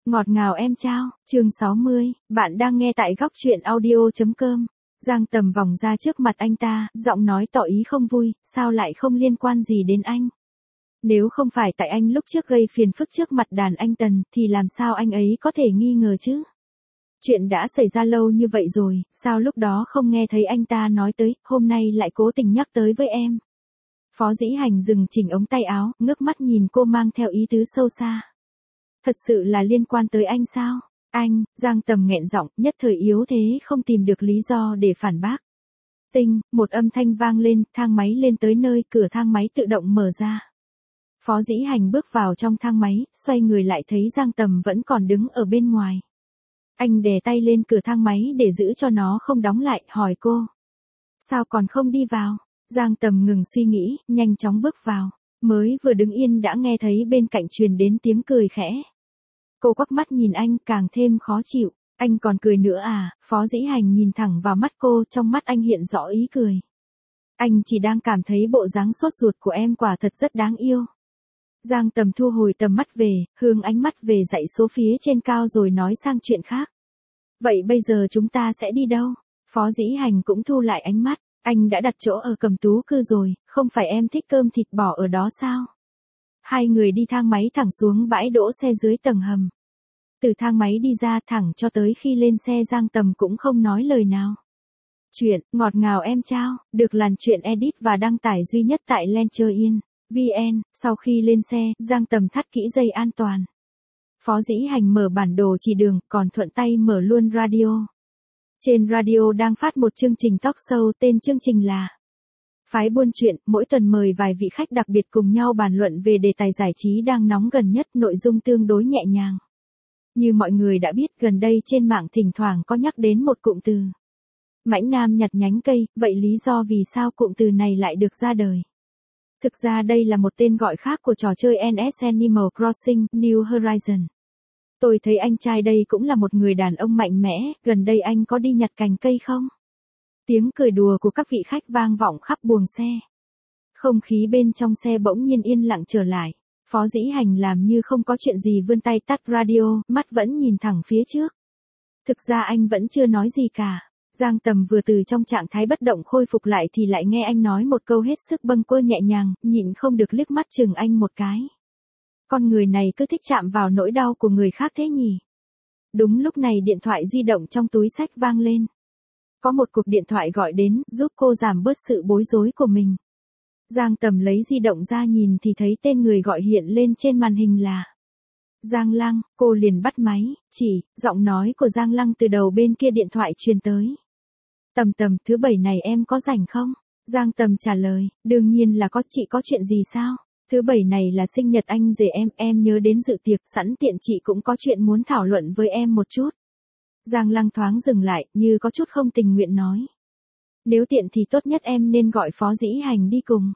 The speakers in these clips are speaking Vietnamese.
Ngọt ngào em trao, chương 60, bạn đang nghe tại góc truyện audio.com. Giang Tầm vòng ra trước mặt anh ta, giọng nói tỏ ý không vui, sao lại không liên quan gì đến anh. Nếu không phải tại anh lúc trước gây phiền phức trước mặt đàn anh Tần, thì làm sao anh ấy có thể nghi ngờ chứ? Chuyện đã xảy ra lâu như vậy rồi, sao lúc đó không nghe thấy anh ta nói tới, hôm nay lại cố tình nhắc tới với em. Phó Dĩ Hành dừng chỉnh ống tay áo, ngước mắt nhìn cô mang theo ý tứ sâu xa. Thật sự là liên quan tới anh sao? Anh, Giang Tầm nghẹn giọng, nhất thời yếu thế không tìm được lý do để phản bác. Tinh, một âm thanh vang lên, thang máy lên tới nơi, cửa thang máy tự động mở ra. Phó Dĩ Hành bước vào trong thang máy, xoay người lại thấy Giang Tầm vẫn còn đứng ở bên ngoài. Anh đè tay lên cửa thang máy để giữ cho nó không đóng lại, hỏi cô. Sao còn không đi vào? Giang Tầm ngừng suy nghĩ, nhanh chóng bước vào. Mới vừa đứng yên đã nghe thấy bên cạnh truyền đến tiếng cười khẽ. Cô quắc mắt nhìn anh càng thêm khó chịu. Anh còn cười nữa à? Phó Dĩ Hành nhìn thẳng vào mắt cô, trong mắt anh hiện rõ ý cười. Anh chỉ đang cảm thấy bộ dáng sốt ruột của em quả thật rất đáng yêu. Giang Tầm thu hồi tầm mắt về, hướng ánh mắt về dãy số phía trên cao rồi nói sang chuyện khác. Vậy bây giờ chúng ta sẽ đi đâu? Phó Dĩ Hành cũng thu lại ánh mắt. Anh đã đặt chỗ ở Cẩm Tú Cư rồi, không phải em thích cơm thịt bò ở đó sao? Hai người đi thang máy thẳng xuống bãi đỗ xe dưới tầng hầm. Từ thang máy đi ra thẳng cho tới khi lên xe Giang Tầm cũng không nói lời nào. Chuyện Ngọt ngào em trao, được làn chuyện edit và đăng tải duy nhất tại Lencher.vn. Sau khi lên xe, Giang Tầm thắt kỹ dây an toàn. Phó Dĩ Hành mở bản đồ chỉ đường, còn thuận tay mở luôn radio. Trên radio đang phát một chương trình talk show, tên chương trình là Phái Buôn Chuyện, mỗi tuần mời vài vị khách đặc biệt cùng nhau bàn luận về đề tài giải trí đang nóng gần nhất, nội dung tương đối nhẹ nhàng. Như mọi người đã biết, gần đây trên mạng thỉnh thoảng có nhắc đến một cụm từ. Mãnh Nam nhặt nhánh cây, vậy lý do vì sao cụm từ này lại được ra đời? Thực ra đây là một tên gọi khác của trò chơi NS Animal Crossing, New Horizon. Tôi thấy anh trai đây cũng là một người đàn ông mạnh mẽ, gần đây anh có đi nhặt cành cây không? Tiếng cười đùa của các vị khách vang vọng khắp buồng xe. Không khí bên trong xe bỗng nhiên yên lặng trở lại. Phó Dĩ Hành làm như không có chuyện gì vươn tay tắt radio, mắt vẫn nhìn thẳng phía trước. Thực ra anh vẫn chưa nói gì cả. Giang Tầm vừa từ trong trạng thái bất động khôi phục lại thì lại nghe anh nói một câu hết sức bâng quơ nhẹ nhàng, nhịn không được liếc mắt chừng anh một cái. Con người này cứ thích chạm vào nỗi đau của người khác thế nhỉ? Đúng lúc này điện thoại di động trong túi xách vang lên. Có một cuộc điện thoại gọi đến, giúp cô giảm bớt sự bối rối của mình. Giang Tầm lấy di động ra nhìn thì thấy tên người gọi hiện lên trên màn hình là Giang Lăng. Cô liền bắt máy, giọng nói của Giang Lăng từ đầu bên kia điện thoại truyền tới. Tầm, thứ bảy này em có rảnh không? Giang Tầm trả lời, đương nhiên là có, chị có chuyện gì sao? Thứ bảy này là sinh nhật anh rể em nhớ đến dự tiệc, sẵn tiện chị cũng có chuyện muốn thảo luận với em một chút. Giang Lăng thoáng dừng lại, như có chút không tình nguyện nói. Nếu tiện thì tốt nhất em nên gọi Phó Dĩ Hành đi cùng.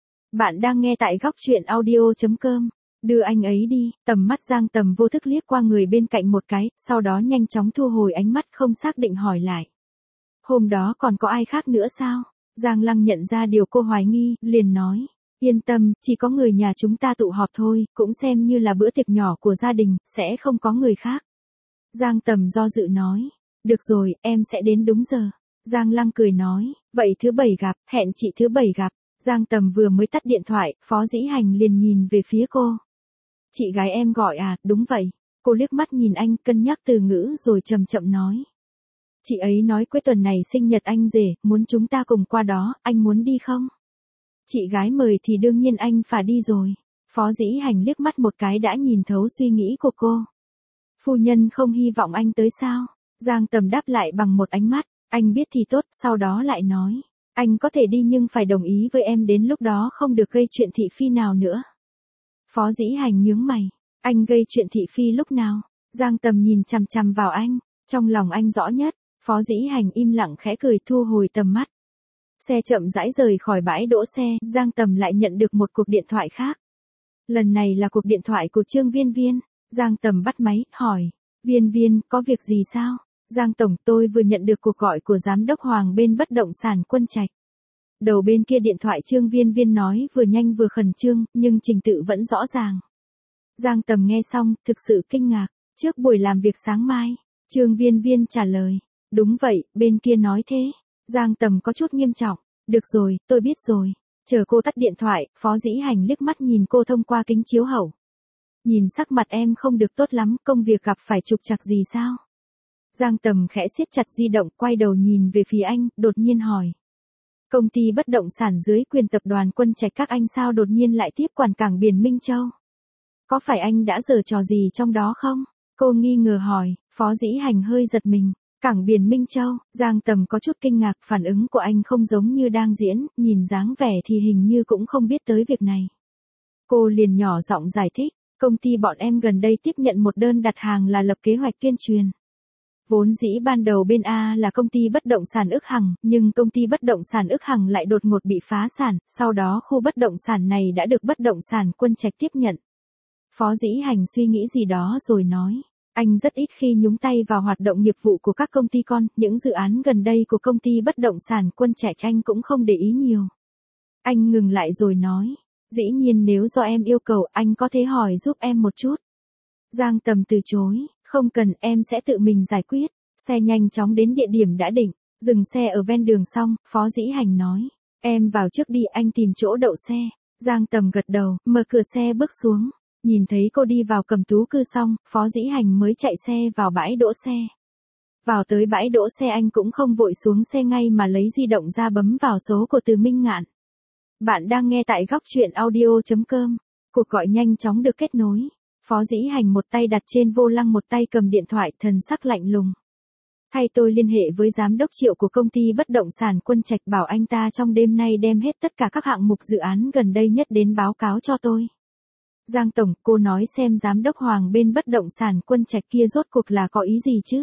Bạn đang nghe tại góc truyện audio.com. Đưa anh ấy đi. Tầm mắt Giang Tầm vô thức liếc qua người bên cạnh một cái, sau đó nhanh chóng thu hồi ánh mắt không xác định hỏi lại. Hôm đó còn có ai khác nữa sao? Giang Lăng nhận ra điều cô hoài nghi, liền nói. Yên tâm, chỉ có người nhà chúng ta tụ họp thôi, cũng xem như là bữa tiệc nhỏ của gia đình, sẽ không có người khác. Giang Tầm do dự nói. Được rồi, em sẽ đến đúng giờ. Giang Lăng cười nói. Vậy thứ bảy gặp, hẹn chị thứ bảy gặp. Giang Tầm vừa mới tắt điện thoại, Phó Dĩ Hành liền nhìn về phía cô. Chị gái em gọi à? Đúng vậy. Cô liếc mắt nhìn anh, cân nhắc từ ngữ rồi chậm chậm nói. Chị ấy nói cuối tuần này sinh nhật anh rể, muốn chúng ta cùng qua đó, anh muốn đi không? Chị gái mời thì đương nhiên anh phải đi rồi. Phó Dĩ Hành liếc mắt một cái đã nhìn thấu suy nghĩ của cô. Phu nhân không hy vọng anh tới sao? Giang Tầm đáp lại bằng một ánh mắt. Anh biết thì tốt, sau đó lại nói. Anh có thể đi nhưng phải đồng ý với em, đến lúc đó không được gây chuyện thị phi nào nữa. Phó Dĩ Hành nhướng mày. Anh gây chuyện thị phi lúc nào? Giang Tầm nhìn chằm chằm vào anh. Trong lòng anh rõ nhất. Phó Dĩ Hành im lặng khẽ cười thu hồi tầm mắt. Xe chậm rãi rời khỏi bãi đỗ xe, Giang Tầm lại nhận được một cuộc điện thoại khác. Lần này là cuộc điện thoại của Trương Viên Viên. Giang Tầm bắt máy, hỏi. Viên Viên, có việc gì sao? Giang Tổng, tôi vừa nhận được cuộc gọi của Giám đốc Hoàng bên bất động sản Quân Trạch. Đầu bên kia điện thoại Trương Viên Viên nói vừa nhanh vừa khẩn trương, nhưng trình tự vẫn rõ ràng. Giang Tầm nghe xong, thực sự kinh ngạc. Trước buổi làm việc sáng mai, Trương Viên Viên trả lời. Đúng vậy, bên kia nói thế. Giang Tầm có chút nghiêm trọng. Được rồi, tôi biết rồi. Chờ cô tắt điện thoại, Phó Dĩ Hành liếc mắt nhìn cô thông qua kính chiếu hậu. Nhìn sắc mặt em không được tốt lắm, công việc gặp phải trục trặc gì sao? Giang Tầm khẽ siết chặt di động, quay đầu nhìn về phía anh, đột nhiên hỏi. Công ty bất động sản dưới quyền tập đoàn Quân Trạch các anh sao đột nhiên lại tiếp quản cảng biển Minh Châu? Có phải anh đã giở trò gì trong đó không? Cô nghi ngờ hỏi. Phó Dĩ Hành hơi giật mình. Cảng biển Minh Châu, Giang Tầm có chút kinh ngạc, phản ứng của anh không giống như đang diễn, nhìn dáng vẻ thì hình như cũng không biết tới việc này. Cô liền nhỏ giọng giải thích, công ty bọn em gần đây tiếp nhận một đơn đặt hàng là lập kế hoạch tuyên truyền. Vốn dĩ ban đầu bên A là công ty bất động sản Ức Hằng, nhưng công ty bất động sản Ức Hằng lại đột ngột bị phá sản, sau đó khu bất động sản này đã được bất động sản Quân Trạch tiếp nhận. Phó Dĩ Hành suy nghĩ gì đó rồi nói. Anh rất ít khi nhúng tay vào hoạt động nghiệp vụ của các công ty con, những dự án gần đây của công ty bất động sản Quân Trạch anh cũng không để ý nhiều. Anh ngừng lại rồi nói, dĩ nhiên nếu do em yêu cầu anh có thể hỏi giúp em một chút. Giang Tầm từ chối, không cần, em sẽ tự mình giải quyết. Xe nhanh chóng đến địa điểm đã định, dừng xe ở ven đường xong, Phó Dĩ Hành nói, em vào trước đi, anh tìm chỗ đậu xe. Giang Tầm gật đầu, mở cửa xe bước xuống. Nhìn thấy cô đi vào cầm tú cư xong, Phó Dĩ Hành mới chạy xe vào bãi đỗ xe. Vào tới bãi đỗ xe anh cũng không vội xuống xe ngay mà lấy di động ra bấm vào số của Từ Minh Ngạn. Bạn đang nghe tại góc truyện audio.com. Cuộc gọi nhanh chóng được kết nối. Phó Dĩ Hành một tay đặt trên vô lăng một tay cầm điện thoại, thần sắc lạnh lùng. Thay tôi liên hệ với giám đốc Triệu của công ty bất động sản Quân Trạch, bảo anh ta trong đêm nay đem hết tất cả các hạng mục dự án gần đây nhất đến báo cáo cho tôi. Giang Tổng, cô nói xem giám đốc Hoàng bên bất động sản Quân Trạch kia rốt cuộc là có ý gì chứ?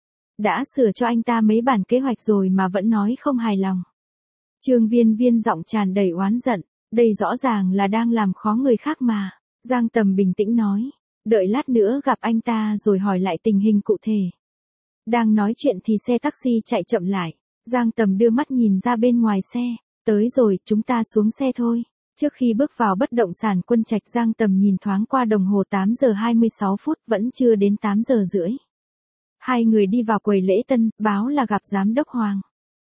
Đã sửa cho anh ta mấy bản kế hoạch rồi mà vẫn nói không hài lòng. Trương Viên Viên giọng tràn đầy oán giận, đây rõ ràng là đang làm khó người khác mà. Giang Tầm bình tĩnh nói, đợi lát nữa gặp anh ta rồi hỏi lại tình hình cụ thể. Đang nói chuyện thì xe taxi chạy chậm lại. Giang Tầm đưa mắt nhìn ra bên ngoài xe, tới rồi, chúng ta xuống xe thôi. Trước khi bước vào bất động sản Quân Trạch, Giang Tầm nhìn thoáng qua đồng hồ 8 giờ 26 phút, vẫn chưa đến 8 giờ rưỡi. Hai người đi vào quầy lễ tân, báo là gặp giám đốc Hoàng.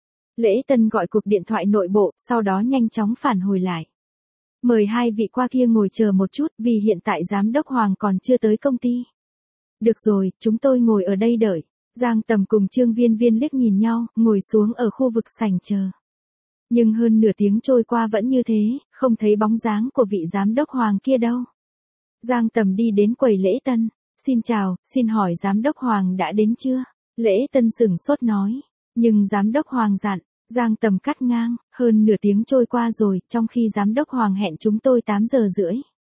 Lễ tân gọi cuộc điện thoại nội bộ, sau đó nhanh chóng phản hồi lại. Mời hai vị qua kia ngồi chờ một chút, vì hiện tại giám đốc Hoàng còn chưa tới công ty. Được rồi, chúng tôi ngồi ở đây đợi. Giang Tầm cùng Trương Viên Viên liếc nhìn nhau, ngồi xuống ở khu vực sảnh chờ. Nhưng hơn nửa tiếng trôi qua vẫn như thế, không thấy bóng dáng của vị giám đốc Hoàng kia đâu. Giang Tầm đi đến quầy lễ tân. Xin chào, xin hỏi giám đốc Hoàng đã đến chưa? Lễ tân sửng sốt nói. Nhưng giám đốc Hoàng dặn. Giang Tầm cắt ngang, hơn nửa tiếng trôi qua rồi, trong khi giám đốc Hoàng hẹn chúng tôi 8 giờ rưỡi.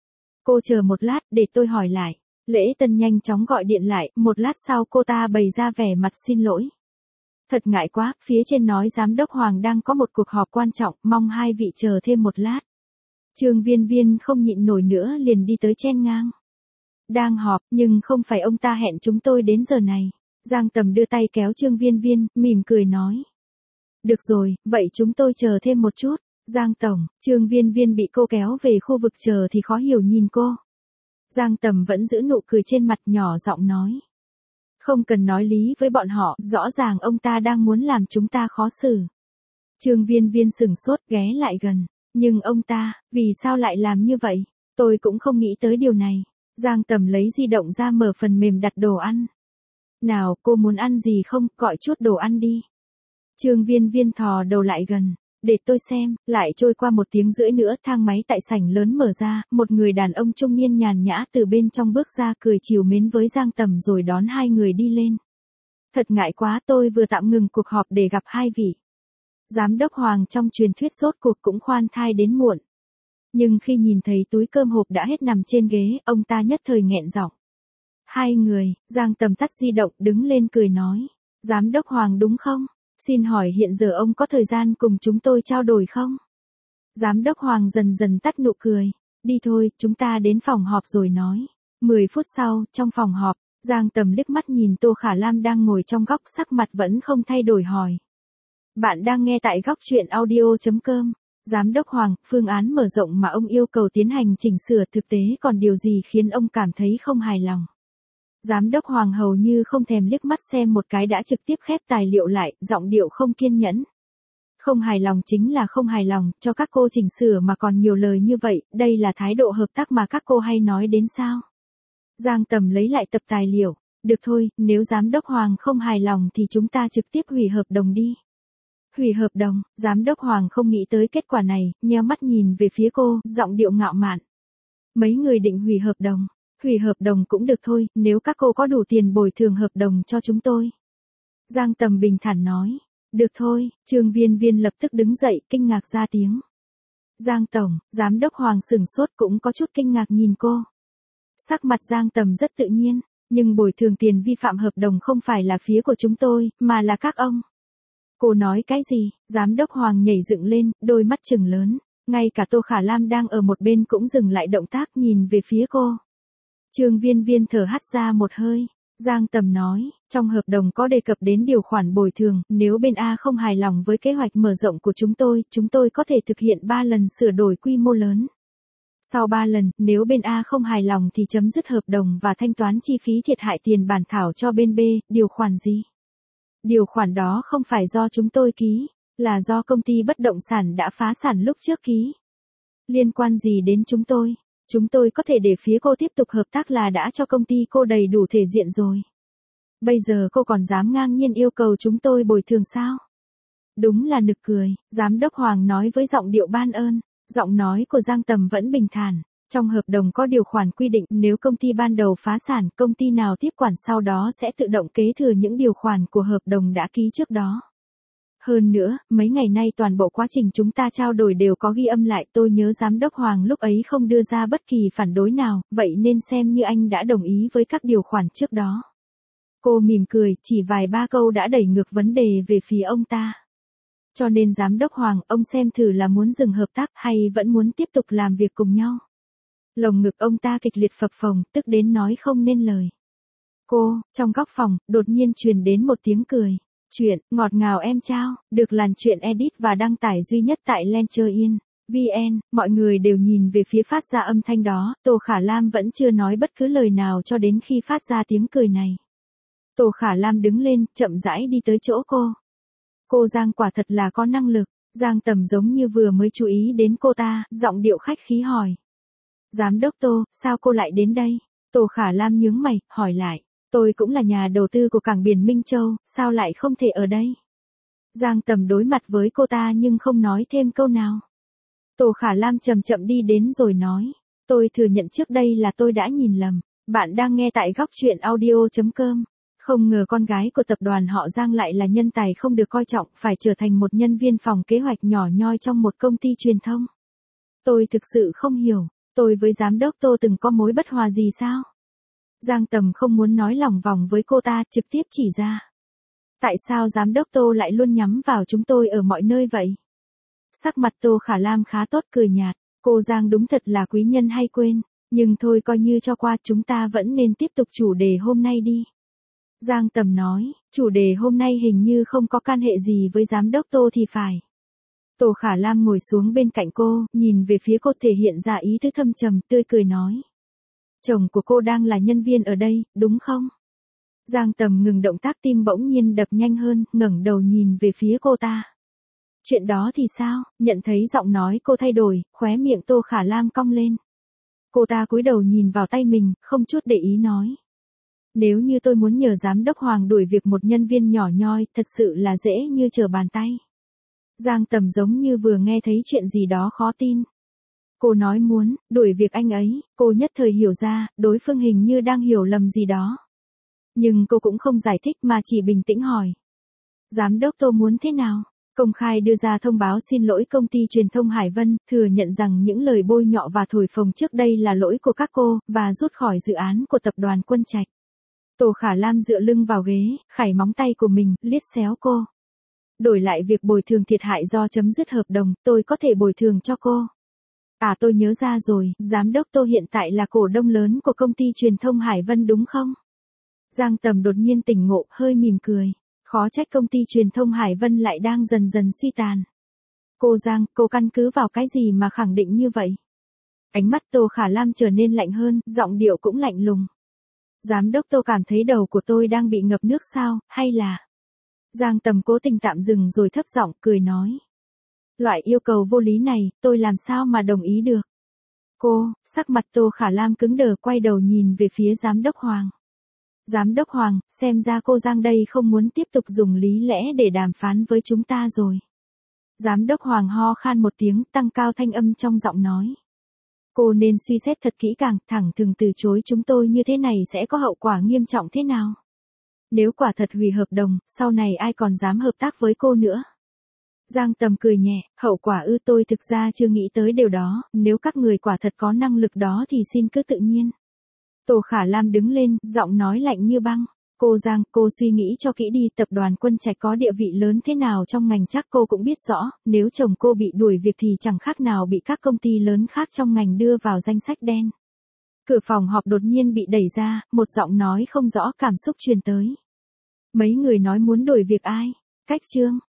Cô chờ một lát, để tôi hỏi lại. Lễ tân nhanh chóng gọi điện lại, một lát sau cô ta bày ra vẻ mặt xin lỗi. Thật ngại quá, phía trên nói giám đốc Hoàng đang có một cuộc họp quan trọng, mong hai vị chờ thêm một lát. Trương Viên Viên không nhịn nổi nữa liền đi tới chen ngang. Đang họp, nhưng không phải ông ta hẹn chúng tôi đến giờ này. Giang Tầm đưa tay kéo Trương Viên Viên, mỉm cười nói. Được rồi, vậy chúng tôi chờ thêm một chút. Giang Tổng, Trương Viên Viên bị cô kéo về khu vực chờ thì khó hiểu nhìn cô. Giang Tầm vẫn giữ nụ cười trên mặt, nhỏ giọng nói. Không cần nói lý với bọn họ, rõ ràng ông ta đang muốn làm chúng ta khó xử. Trương Viên Viên sửng sốt ghé lại gần. Nhưng ông ta, vì sao lại làm như vậy? Tôi cũng không nghĩ tới điều này. Giang Tầm lấy di động ra mở phần mềm đặt đồ ăn. Nào, cô muốn ăn gì không, gọi chút đồ ăn đi. Trương Viên Viên thò đầu lại gần. Để tôi xem, lại trôi qua 1 tiếng rưỡi nữa, thang máy tại sảnh lớn mở ra, một người đàn ông trung niên nhàn nhã từ bên trong bước ra, cười trìu mến với Giang Tầm rồi đón hai người đi lên. Thật ngại quá, tôi vừa tạm ngừng cuộc họp để gặp hai vị. Giám đốc Hoàng trong truyền thuyết rốt cuộc cũng khoan thai đến muộn. Nhưng khi nhìn thấy túi cơm hộp đã hết nằm trên ghế, ông ta nhất thời nghẹn giọng. Hai người, Giang Tầm tắt di động, đứng lên cười nói. Giám đốc Hoàng đúng không? Xin hỏi hiện giờ ông có thời gian cùng chúng tôi trao đổi không? Giám đốc Hoàng dần dần tắt nụ cười. Đi thôi, chúng ta đến phòng họp rồi nói. 10 phút sau, trong phòng họp, Giang Tầm liếc mắt nhìn Tô Khả Lam đang ngồi trong góc, sắc mặt vẫn không thay đổi hỏi. Bạn đang nghe tại góc truyện audio.com. Giám đốc Hoàng, phương án mở rộng mà ông yêu cầu tiến hành chỉnh sửa thực tế còn điều gì khiến ông cảm thấy không hài lòng? Giám đốc Hoàng hầu như không thèm liếc mắt xem một cái đã trực tiếp khép tài liệu lại, giọng điệu không kiên nhẫn. Không hài lòng chính là không hài lòng, cho các cô chỉnh sửa mà còn nhiều lời như vậy, đây là thái độ hợp tác mà các cô hay nói đến sao? Giang Tầm lấy lại tập tài liệu, được thôi, nếu giám đốc Hoàng không hài lòng thì chúng ta trực tiếp hủy hợp đồng đi. Hủy hợp đồng, giám đốc Hoàng không nghĩ tới kết quả này, nheo mắt nhìn về phía cô, giọng điệu ngạo mạn. Mấy người định hủy hợp đồng cũng được thôi, nếu các cô có đủ tiền bồi thường hợp đồng cho chúng tôi. Giang Tầm bình thản nói, được thôi, Trương Viên Viên lập tức đứng dậy, kinh ngạc ra tiếng. Giang Tổng, giám đốc Hoàng sửng sốt cũng có chút kinh ngạc nhìn cô. Sắc mặt Giang Tầm rất tự nhiên, nhưng bồi thường tiền vi phạm hợp đồng không phải là phía của chúng tôi, mà là các ông. Cô nói cái gì? Giám đốc Hoàng nhảy dựng lên, đôi mắt trừng lớn, ngay cả Tô Khả Lam đang ở một bên cũng dừng lại động tác nhìn về phía cô. Trương Viên Viên thở hắt ra một hơi. Giang Tầm nói, trong hợp đồng có đề cập đến điều khoản bồi thường, nếu bên A không hài lòng với kế hoạch mở rộng của chúng tôi có thể thực hiện 3 lần sửa đổi quy mô lớn. Sau 3 lần, nếu bên A không hài lòng thì chấm dứt hợp đồng và thanh toán chi phí thiệt hại tiền bản thảo cho bên B, điều khoản gì? Điều khoản đó không phải do chúng tôi ký, là do công ty bất động sản đã phá sản lúc trước ký. Liên quan gì đến chúng tôi? Chúng tôi có thể để phía cô tiếp tục hợp tác là đã cho công ty cô đầy đủ thể diện rồi. Bây giờ cô còn dám ngang nhiên yêu cầu chúng tôi bồi thường sao? Đúng là nực cười, giám đốc Hoàng nói với giọng điệu ban ơn, giọng nói của Giang Tầm vẫn bình thản. Trong hợp đồng có điều khoản quy định nếu công ty ban đầu phá sản, công ty nào tiếp quản sau đó sẽ tự động kế thừa những điều khoản của hợp đồng đã ký trước đó. Hơn nữa, mấy ngày nay toàn bộ quá trình chúng ta trao đổi đều có ghi âm lại, tôi nhớ giám đốc Hoàng lúc ấy không đưa ra bất kỳ phản đối nào, vậy nên xem như anh đã đồng ý với các điều khoản trước đó. Cô mỉm cười, chỉ vài ba câu đã đẩy ngược vấn đề về phía ông ta. Cho nên giám đốc Hoàng, ông xem thử là muốn dừng hợp tác hay vẫn muốn tiếp tục làm việc cùng nhau. Lồng ngực ông ta kịch liệt phập phồng, tức đến nói không nên lời. Cô, trong góc phòng, đột nhiên truyền đến một tiếng cười. Chuyện, ngọt ngào em trao, được làn chuyện edit và đăng tải duy nhất tại Lencher.in, mọi người đều nhìn về phía phát ra âm thanh đó, Tô Khả Lam vẫn chưa nói bất cứ lời nào cho đến khi phát ra tiếng cười này. Tô Khả Lam đứng lên, chậm rãi đi tới chỗ cô. Cô Giang quả thật là có năng lực, Giang Tầm giống như vừa mới chú ý đến cô ta, giọng điệu khách khí hỏi. Giám đốc Tô, sao cô lại đến đây? Tô Khả Lam nhướng mày, hỏi lại. Tôi cũng là nhà đầu tư của cảng biển Minh Châu, sao lại không thể ở đây? Giang Tầm đối mặt với cô ta nhưng không nói thêm câu nào. Tô Khả Lam chậm chậm đi đến rồi nói. Tôi thừa nhận trước đây là tôi đã nhìn lầm. Bạn đang nghe tại góc chuyện audio.com. Không ngờ con gái của tập đoàn họ Giang lại là nhân tài không được coi trọng, phải trở thành một nhân viên phòng kế hoạch nhỏ nhoi trong một công ty truyền thông. Tôi thực sự không hiểu, tôi với giám đốc Tô từng có mối bất hòa gì sao? Giang Tầm không muốn nói lòng vòng với cô ta, trực tiếp chỉ ra. Tại sao giám đốc Tô lại luôn nhắm vào chúng tôi ở mọi nơi vậy? Sắc mặt Tô Khả Lam khá tốt, cười nhạt. Cô Giang đúng thật là quý nhân hay quên. Nhưng thôi coi như cho qua, chúng ta vẫn nên tiếp tục chủ đề hôm nay đi. Giang Tầm nói, chủ đề hôm nay hình như không có can hệ gì với giám đốc Tô thì phải. Tô Khả Lam ngồi xuống bên cạnh cô, nhìn về phía cô thể hiện ra ý tứ thâm trầm, tươi cười nói. Chồng của cô đang là nhân viên ở đây, đúng không? Giang Tầm ngừng động tác, tim bỗng nhiên đập nhanh hơn, ngẩng đầu nhìn về phía cô ta. Chuyện đó thì sao? Nhận thấy giọng nói cô thay đổi, khóe miệng Tô Khả Lam cong lên. Cô ta cúi đầu nhìn vào tay mình, không chút để ý nói. Nếu như tôi muốn nhờ giám đốc Hoàng đuổi việc một nhân viên nhỏ nhoi, thật sự là dễ như trở bàn tay. Giang Tầm giống như vừa nghe thấy chuyện gì đó khó tin. Cô nói muốn đuổi việc anh ấy, cô nhất thời hiểu ra, đối phương hình như đang hiểu lầm gì đó. Nhưng cô cũng không giải thích mà chỉ bình tĩnh hỏi. Giám đốc Tô muốn thế nào? Công khai đưa ra thông báo xin lỗi công ty truyền thông Hải Vân, thừa nhận rằng những lời bôi nhọ và thổi phồng trước đây là lỗi của các cô, và rút khỏi dự án của tập đoàn Quân Trạch. Tô Khả Lam dựa lưng vào ghế, khảy móng tay của mình, liếc xéo cô. Đổi lại việc bồi thường thiệt hại do chấm dứt hợp đồng, tôi có thể bồi thường cho cô. À, tôi nhớ ra rồi, giám đốc Tô hiện tại là cổ đông lớn của công ty truyền thông Hải Vân đúng không? Giang Tầm đột nhiên tỉnh ngộ, hơi mỉm cười. Khó trách công ty truyền thông Hải Vân lại đang dần dần suy tàn. Cô Giang, cô căn cứ vào cái gì mà khẳng định như vậy? Ánh mắt Tô Khả Lam trở nên lạnh hơn, giọng điệu cũng lạnh lùng. Giám đốc Tô cảm thấy đầu của tôi đang bị ngập nước sao, hay là... Giang Tầm cố tình tạm dừng rồi thấp giọng cười nói. Loại yêu cầu vô lý này, tôi làm sao mà đồng ý được. Cô, sắc mặt Tô Khả Lam cứng đờ quay đầu nhìn về phía giám đốc Hoàng. Giám đốc Hoàng, xem ra cô Giang đây không muốn tiếp tục dùng lý lẽ để đàm phán với chúng ta rồi. Giám đốc Hoàng ho khan một tiếng, tăng cao thanh âm trong giọng nói. Cô nên suy xét thật kỹ càng, thẳng thừng từ chối chúng tôi như thế này sẽ có hậu quả nghiêm trọng thế nào. Nếu quả thật hủy hợp đồng, sau này ai còn dám hợp tác với cô nữa. Giang Tầm cười nhẹ, hậu quả tôi thực ra chưa nghĩ tới điều đó, nếu các người quả thật có năng lực đó thì xin cứ tự nhiên. Tô Khả Lam đứng lên, giọng nói lạnh như băng. Cô Giang, cô suy nghĩ cho kỹ đi, tập đoàn Quân Trạch có địa vị lớn thế nào trong ngành chắc cô cũng biết rõ, nếu chồng cô bị đuổi việc thì chẳng khác nào bị các công ty lớn khác trong ngành đưa vào danh sách đen. Cửa phòng họp đột nhiên bị đẩy ra, một giọng nói không rõ cảm xúc truyền tới. Mấy người nói muốn đuổi việc ai? Cách Trương.